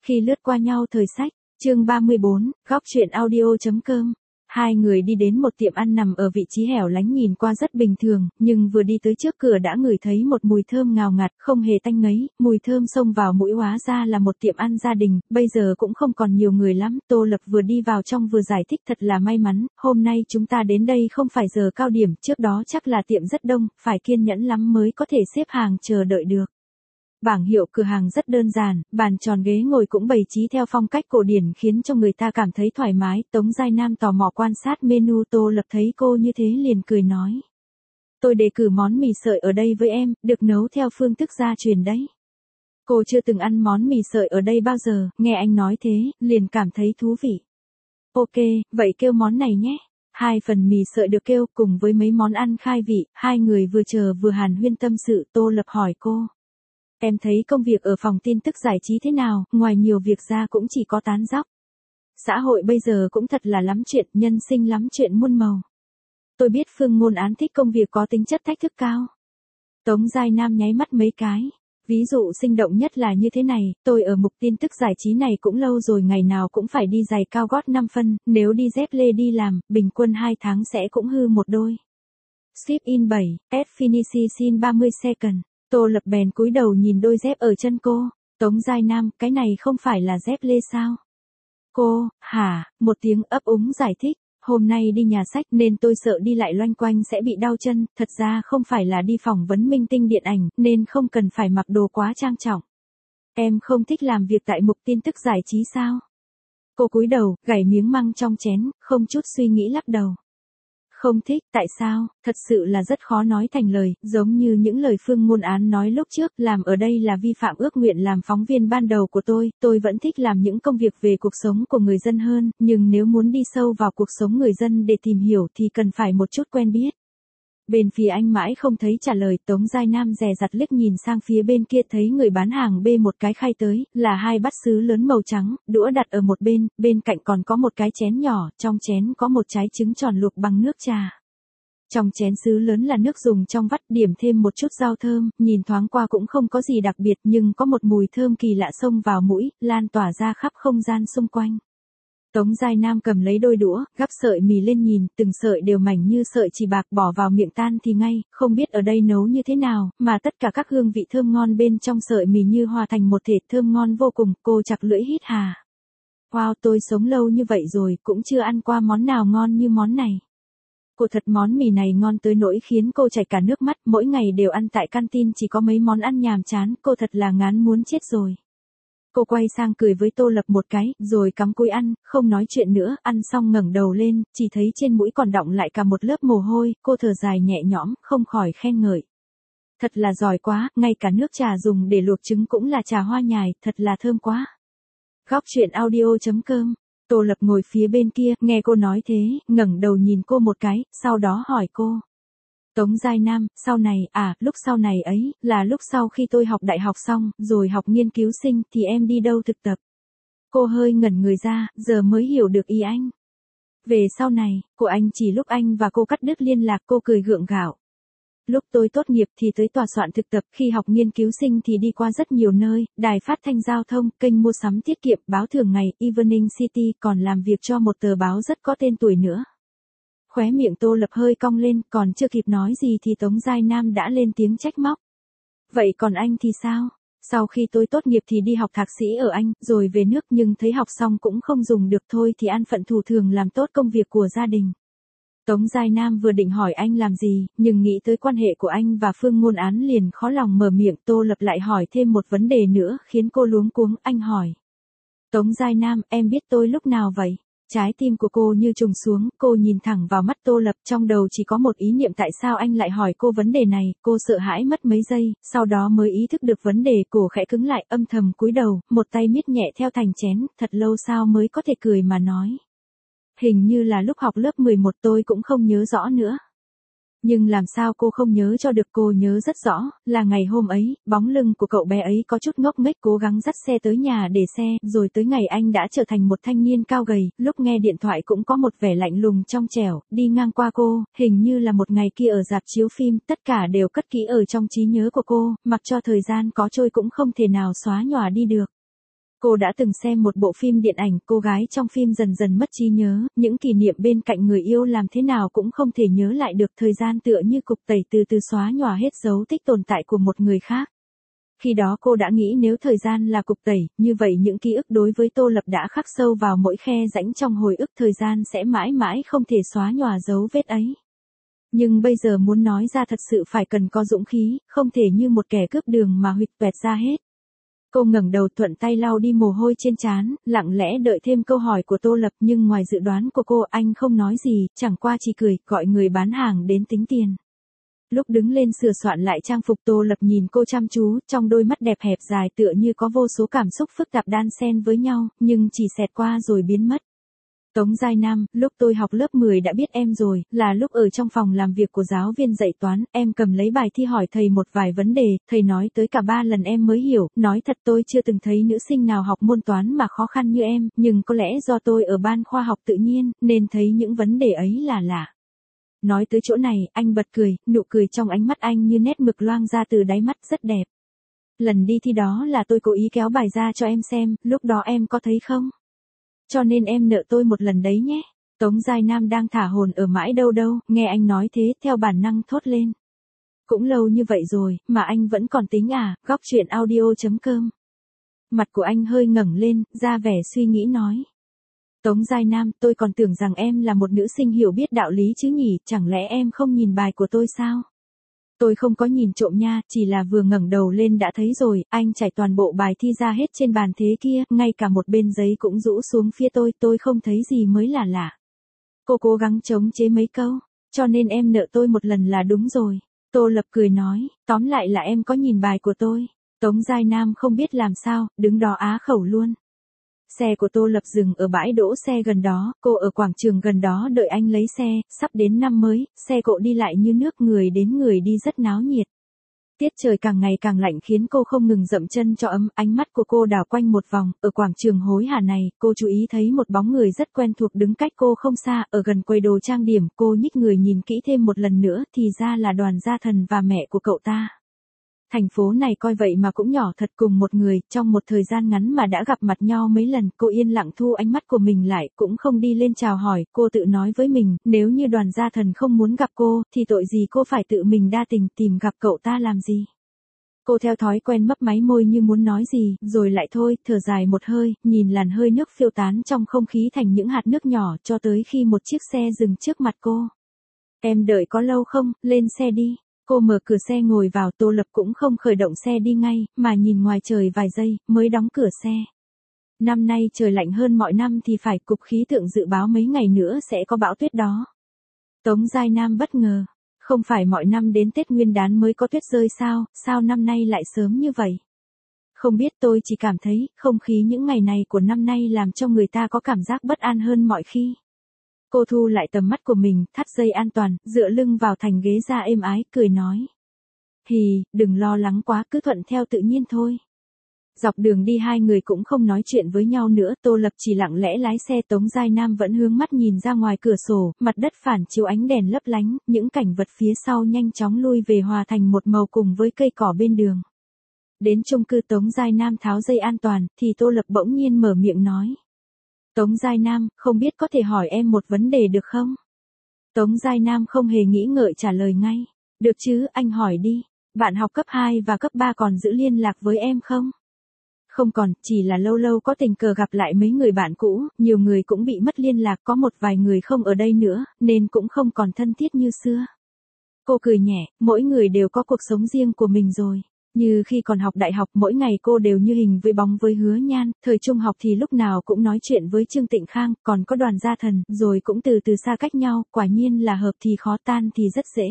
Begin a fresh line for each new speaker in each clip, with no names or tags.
Khi lướt qua nhau thời sách, chương 34, góc truyện audio.com. Hai người đi đến một tiệm ăn nằm ở vị trí hẻo lánh nhìn qua rất bình thường, nhưng vừa đi tới trước cửa đã ngửi thấy một mùi thơm ngào ngạt, không hề tanh ngấy, mùi thơm xông vào mũi hóa ra là một tiệm ăn gia đình, bây giờ cũng không còn nhiều người lắm. Tô Lập vừa đi vào trong vừa giải thích thật là may mắn, hôm nay chúng ta đến đây không phải giờ cao điểm, trước đó chắc là tiệm rất đông, phải kiên nhẫn lắm mới có thể xếp hàng chờ đợi được. Bảng hiệu cửa hàng rất đơn giản, bàn tròn ghế ngồi cũng bày trí theo phong cách cổ điển khiến cho người ta cảm thấy thoải mái. Tống Giai Nam tò mò quan sát menu. Tô Lập thấy cô như thế liền cười nói. Tôi đề cử món mì sợi ở đây với em, được nấu theo phương thức gia truyền đấy. Cô chưa từng ăn món mì sợi ở đây bao giờ, nghe anh nói thế, liền cảm thấy thú vị. Ok, vậy kêu món này nhé. 2 phần mì sợi được kêu cùng với mấy món ăn khai vị, hai người vừa chờ vừa hàn huyên tâm sự. Tô Lập hỏi cô. Em thấy công việc ở phòng tin tức giải trí thế nào, ngoài nhiều việc ra cũng chỉ có tán dóc. Xã hội bây giờ cũng thật là lắm chuyện, nhân sinh lắm chuyện muôn màu. Tôi biết Phương Ngôn Án thích công việc có tính chất thách thức cao. Tống Giai Nam nháy mắt mấy cái. Ví dụ sinh động nhất là như thế này, tôi ở mục tin tức giải trí này cũng lâu rồi, ngày nào cũng phải đi giày cao gót 5 phân, nếu đi dép lê đi làm, bình quân 2 tháng sẽ cũng hư một đôi. Skip in 7, S Finishing in 30 second. Tô Lập bèn cúi đầu nhìn đôi dép ở chân cô. Tống Giai Nam, cái này không phải là dép lê sao? Cô, hả, một tiếng ấp úng giải thích. Hôm nay đi nhà sách nên tôi sợ đi lại loanh quanh sẽ bị đau chân, thật ra không phải là đi phỏng vấn minh tinh điện ảnh, nên không cần phải mặc đồ quá trang trọng. Em không thích làm việc tại mục tin tức giải trí sao? Cô cúi đầu, gảy miếng măng trong chén, không chút suy nghĩ lắc đầu. Không thích, tại sao, thật sự là rất khó nói thành lời, giống như những lời Phương Ngôn Án nói lúc trước, làm ở đây là vi phạm ước nguyện làm phóng viên ban đầu của tôi vẫn thích làm những công việc về cuộc sống của người dân hơn, nhưng nếu muốn đi sâu vào cuộc sống người dân để tìm hiểu thì cần phải một chút quen biết. Bên phía anh mãi không thấy trả lời. Tống Giai Nam dè dặt liếc nhìn sang phía bên kia, thấy người bán hàng bê một cái khay tới, là 2 bát sứ lớn màu trắng, đũa đặt ở một bên, bên cạnh còn có một cái chén nhỏ, trong chén có một trái trứng tròn luộc bằng nước trà. Trong chén sứ lớn là nước dùng trong vắt, điểm thêm một chút rau thơm, nhìn thoáng qua cũng không có gì đặc biệt nhưng có một mùi thơm kỳ lạ xông vào mũi, lan tỏa ra khắp không gian xung quanh. Tống Giai Nam cầm lấy đôi đũa, gắp sợi mì lên nhìn, từng sợi đều mảnh như sợi chỉ bạc, bỏ vào miệng tan thì ngay, không biết ở đây nấu như thế nào, mà tất cả các hương vị thơm ngon bên trong sợi mì như hòa thành một thể, thơm ngon vô cùng. Cô chặt lưỡi hít hà. Wow, tôi sống lâu như vậy rồi, cũng chưa ăn qua món nào ngon như món này. Cô thật, món mì này ngon tới nỗi khiến cô chảy cả nước mắt, mỗi ngày đều ăn tại canteen chỉ có mấy món ăn nhàm chán, cô thật là ngán muốn chết rồi. Cô quay sang cười với Tô Lập một cái, rồi cắm cúi ăn, không nói chuyện nữa. Ăn xong ngẩng đầu lên, chỉ thấy trên mũi còn đọng lại cả một lớp mồ hôi, cô thở dài nhẹ nhõm, không khỏi khen ngợi. Thật là giỏi quá, ngay cả nước trà dùng để luộc trứng cũng là trà hoa nhài, thật là thơm quá. Góc truyện audio.com. Tô Lập ngồi phía bên kia, nghe cô nói thế, ngẩng đầu nhìn cô một cái, sau đó hỏi cô. Tống Giai Nam, sau này, lúc sau này ấy, là lúc sau khi tôi học đại học xong, rồi học nghiên cứu sinh, thì em đi đâu thực tập? Cô hơi ngẩn người ra, giờ mới hiểu được ý anh. Về sau này, của anh chỉ lúc anh và cô cắt đứt liên lạc. Cô cười gượng gạo. Lúc tôi tốt nghiệp thì tới tòa soạn thực tập, khi học nghiên cứu sinh thì đi qua rất nhiều nơi, đài phát thanh giao thông, kênh mua sắm tiết kiệm, báo thường ngày, Evening City, còn làm việc cho một tờ báo rất có tên tuổi nữa. Khóe miệng Tô Lập hơi cong lên, còn chưa kịp nói gì thì Tống Giai Nam đã lên tiếng trách móc. Vậy còn anh thì sao? Sau khi tôi tốt nghiệp thì đi học thạc sĩ ở Anh, rồi về nước, nhưng thấy học xong cũng không dùng được, thôi thì an phận thủ thường làm tốt công việc của gia đình. Tống Giai Nam vừa định hỏi anh làm gì, nhưng nghĩ tới quan hệ của anh và Phương Ngôn Án liền khó lòng mở miệng. Tô Lập lại hỏi thêm một vấn đề nữa khiến cô luống cuống. Anh hỏi. Tống Giai Nam, em biết tôi lúc nào vậy? Trái tim của cô như trùng xuống, cô nhìn thẳng vào mắt Tô Lập, trong đầu chỉ có một ý niệm, tại sao anh lại hỏi cô vấn đề này. Cô sợ hãi mất mấy giây, sau đó mới ý thức được vấn đề, cổ khẽ cứng lại, âm thầm cúi đầu, một tay miết nhẹ theo thành chén, thật lâu sau mới có thể cười mà nói. Hình như là lúc học lớp 11, tôi cũng không nhớ rõ nữa. Nhưng làm sao cô không nhớ cho được? Cô nhớ rất rõ, là ngày hôm ấy, bóng lưng của cậu bé ấy có chút ngốc nghếch cố gắng dắt xe tới nhà để xe, rồi tới ngày anh đã trở thành một thanh niên cao gầy, lúc nghe điện thoại cũng có một vẻ lạnh lùng trong trẻo, đi ngang qua cô, hình như là một ngày kia ở rạp chiếu phim, tất cả đều cất kỹ ở trong trí nhớ của cô, mặc cho thời gian có trôi cũng không thể nào xóa nhòa đi được. Cô đã từng xem một bộ phim điện ảnh, cô gái trong phim dần dần mất trí nhớ, những kỷ niệm bên cạnh người yêu làm thế nào cũng không thể nhớ lại được, thời gian tựa như cục tẩy từ từ xóa nhòa hết dấu tích tồn tại của một người khác. Khi đó cô đã nghĩ nếu thời gian là cục tẩy, như vậy những ký ức đối với Tô Lập đã khắc sâu vào mỗi khe rãnh trong hồi ức, thời gian sẽ mãi mãi không thể xóa nhòa dấu vết ấy. Nhưng bây giờ muốn nói ra thật sự phải cần có dũng khí, không thể như một kẻ cướp đường mà huỵch toẹt ra hết. Cô ngẩng đầu thuận tay lau đi mồ hôi trên trán, lặng lẽ đợi thêm câu hỏi của Tô Lập, nhưng ngoài dự đoán của cô, anh không nói gì, chẳng qua chỉ cười, gọi người bán hàng đến tính tiền. Lúc đứng lên sửa soạn lại trang phục, Tô Lập nhìn cô chăm chú, trong đôi mắt đẹp hẹp dài tựa như có vô số cảm xúc phức tạp đan xen với nhau, nhưng chỉ xẹt qua rồi biến mất. Tống Giai Nam, lúc tôi học lớp 10 đã biết em rồi, là lúc ở trong phòng làm việc của giáo viên dạy toán, em cầm lấy bài thi hỏi thầy một vài vấn đề, thầy nói tới cả 3 lần em mới hiểu, nói thật tôi chưa từng thấy nữ sinh nào học môn toán mà khó khăn như em, nhưng có lẽ do tôi ở ban khoa học tự nhiên, nên thấy những vấn đề ấy là lạ. Nói tới chỗ này, anh bật cười, nụ cười trong ánh mắt anh như nét mực loang ra từ đáy mắt, rất đẹp. Lần đi thi đó là tôi cố ý kéo bài ra cho em xem, lúc đó em có thấy không? Cho nên em nợ tôi một lần đấy nhé. Tống Giai Nam đang thả hồn ở mãi đâu đâu, nghe anh nói thế, theo bản năng thốt lên. Cũng lâu như vậy rồi, mà anh vẫn còn tính à, góc chuyện audio.com. Mặt của anh hơi ngẩng lên, ra vẻ suy nghĩ nói. Tống Giai Nam, tôi còn tưởng rằng em là một nữ sinh hiểu biết đạo lý chứ nhỉ, chẳng lẽ em không nhìn bài của tôi sao? Tôi không có nhìn trộm nha, chỉ là vừa ngẩng đầu lên đã thấy rồi, anh trải toàn bộ bài thi ra hết trên bàn thế kia, ngay cả một bên giấy cũng rũ xuống phía tôi không thấy gì mới là lạ. Cô cố gắng chống chế mấy câu, cho nên em nợ tôi một lần là đúng rồi. Tô Lập cười nói, tóm lại là em có nhìn bài của tôi. Tống Giai Nam không biết làm sao, đứng đó á khẩu luôn. Xe của Tô Lập dừng ở bãi đỗ xe gần đó, cô ở quảng trường gần đó đợi anh lấy xe, sắp đến năm mới, xe cộ đi lại như nước, người đến người đi rất náo nhiệt. Tiết trời càng ngày càng lạnh khiến cô không ngừng dậm chân cho ấm, ánh mắt của cô đảo quanh một vòng, ở quảng trường hối hả này, cô chú ý thấy một bóng người rất quen thuộc đứng cách cô không xa, ở gần quầy đồ trang điểm, cô nhích người nhìn kỹ thêm một lần nữa, thì ra là Đoàn Gia Thần và mẹ của cậu ta. Thành phố này coi vậy mà cũng nhỏ thật, cùng một người, trong một thời gian ngắn mà đã gặp mặt nhau mấy lần, cô yên lặng thu ánh mắt của mình lại, cũng không đi lên chào hỏi, cô tự nói với mình, nếu như Đoàn Gia Thần không muốn gặp cô, thì tội gì cô phải tự mình đa tình tìm gặp cậu ta làm gì. Cô theo thói quen mấp máy môi như muốn nói gì, rồi lại thôi, thở dài một hơi, nhìn làn hơi nước phiêu tán trong không khí thành những hạt nước nhỏ, cho tới khi một chiếc xe dừng trước mặt cô. Em đợi có lâu không, lên xe đi. Cô mở cửa xe ngồi vào, Tô Lập cũng không khởi động xe đi ngay, mà nhìn ngoài trời vài giây, mới đóng cửa xe. Năm nay trời lạnh hơn mọi năm thì phải, cục khí tượng dự báo mấy ngày nữa sẽ có bão tuyết đó. Tống Giai Nam bất ngờ, không phải mọi năm đến Tết Nguyên đán mới có tuyết rơi sao năm nay lại sớm như vậy? Không biết, tôi chỉ cảm thấy, không khí những ngày này của năm nay làm cho người ta có cảm giác bất an hơn mọi khi. Cô thu lại tầm mắt của mình, thắt dây an toàn, dựa lưng vào thành ghế da êm ái, cười nói. Hì, đừng lo lắng quá, cứ thuận theo tự nhiên thôi. Dọc đường đi hai người cũng không nói chuyện với nhau nữa, Tô Lập chỉ lặng lẽ lái xe, Tống Giai Nam vẫn hướng mắt nhìn ra ngoài cửa sổ, mặt đất phản chiếu ánh đèn lấp lánh, những cảnh vật phía sau nhanh chóng lui về hòa thành một màu cùng với cây cỏ bên đường. Đến chung cư, Tống Giai Nam tháo dây an toàn, thì Tô Lập bỗng nhiên mở miệng nói. Tống Giai Nam, không biết có thể hỏi em một vấn đề được không? Tống Giai Nam không hề nghĩ ngợi trả lời ngay. Được chứ, anh hỏi đi. Bạn học cấp 2 và cấp 3 còn giữ liên lạc với em không? Không còn, chỉ là lâu lâu có tình cờ gặp lại mấy người bạn cũ, nhiều người cũng bị mất liên lạc, có một vài người không ở đây nữa, nên cũng không còn thân thiết như xưa. Cô cười nhẹ, mỗi người đều có cuộc sống riêng của mình rồi. Như khi còn học đại học, mỗi ngày cô đều như hình với bóng với Hứa Nhan, thời trung học thì lúc nào cũng nói chuyện với Trương Tịnh Khang, còn có Đoàn Gia Thần, rồi cũng từ từ xa cách nhau, quả nhiên là hợp thì khó, tan thì rất dễ.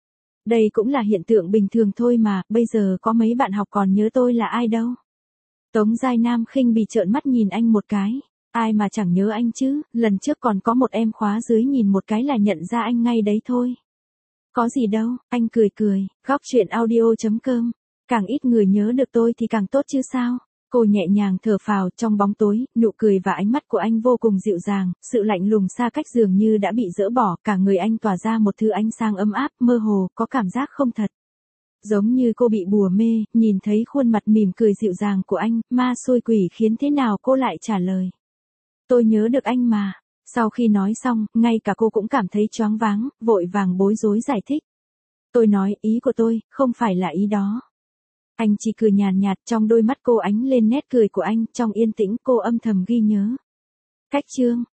Đây cũng là hiện tượng bình thường thôi mà, bây giờ có mấy bạn học còn nhớ tôi là ai đâu. Tống Giai Nam khinh bỉ trợn mắt nhìn anh một cái. Ai mà chẳng nhớ anh chứ, lần trước còn có một em khóa dưới nhìn một cái là nhận ra anh ngay đấy thôi. Có gì đâu, anh cười cười, góc chuyện audio.com. Càng ít người nhớ được tôi thì càng tốt chứ sao. Cô nhẹ nhàng thở phào, trong bóng tối, nụ cười và ánh mắt của anh vô cùng dịu dàng, sự lạnh lùng xa cách dường như đã bị dỡ bỏ, cả người anh tỏa ra một thứ ánh sáng ấm áp, mơ hồ, có cảm giác không thật. Giống như cô bị bùa mê, nhìn thấy khuôn mặt mỉm cười dịu dàng của anh, ma xui quỷ khiến thế nào cô lại trả lời. Tôi nhớ được anh mà. Sau khi nói xong, ngay cả cô cũng cảm thấy choáng váng, vội vàng bối rối giải thích. Tôi nói ý của tôi, không phải là ý đó. Anh chỉ cười nhàn nhạt, trong đôi mắt cô ánh lên nét cười của anh, trong yên tĩnh cô âm thầm ghi nhớ. Cách chương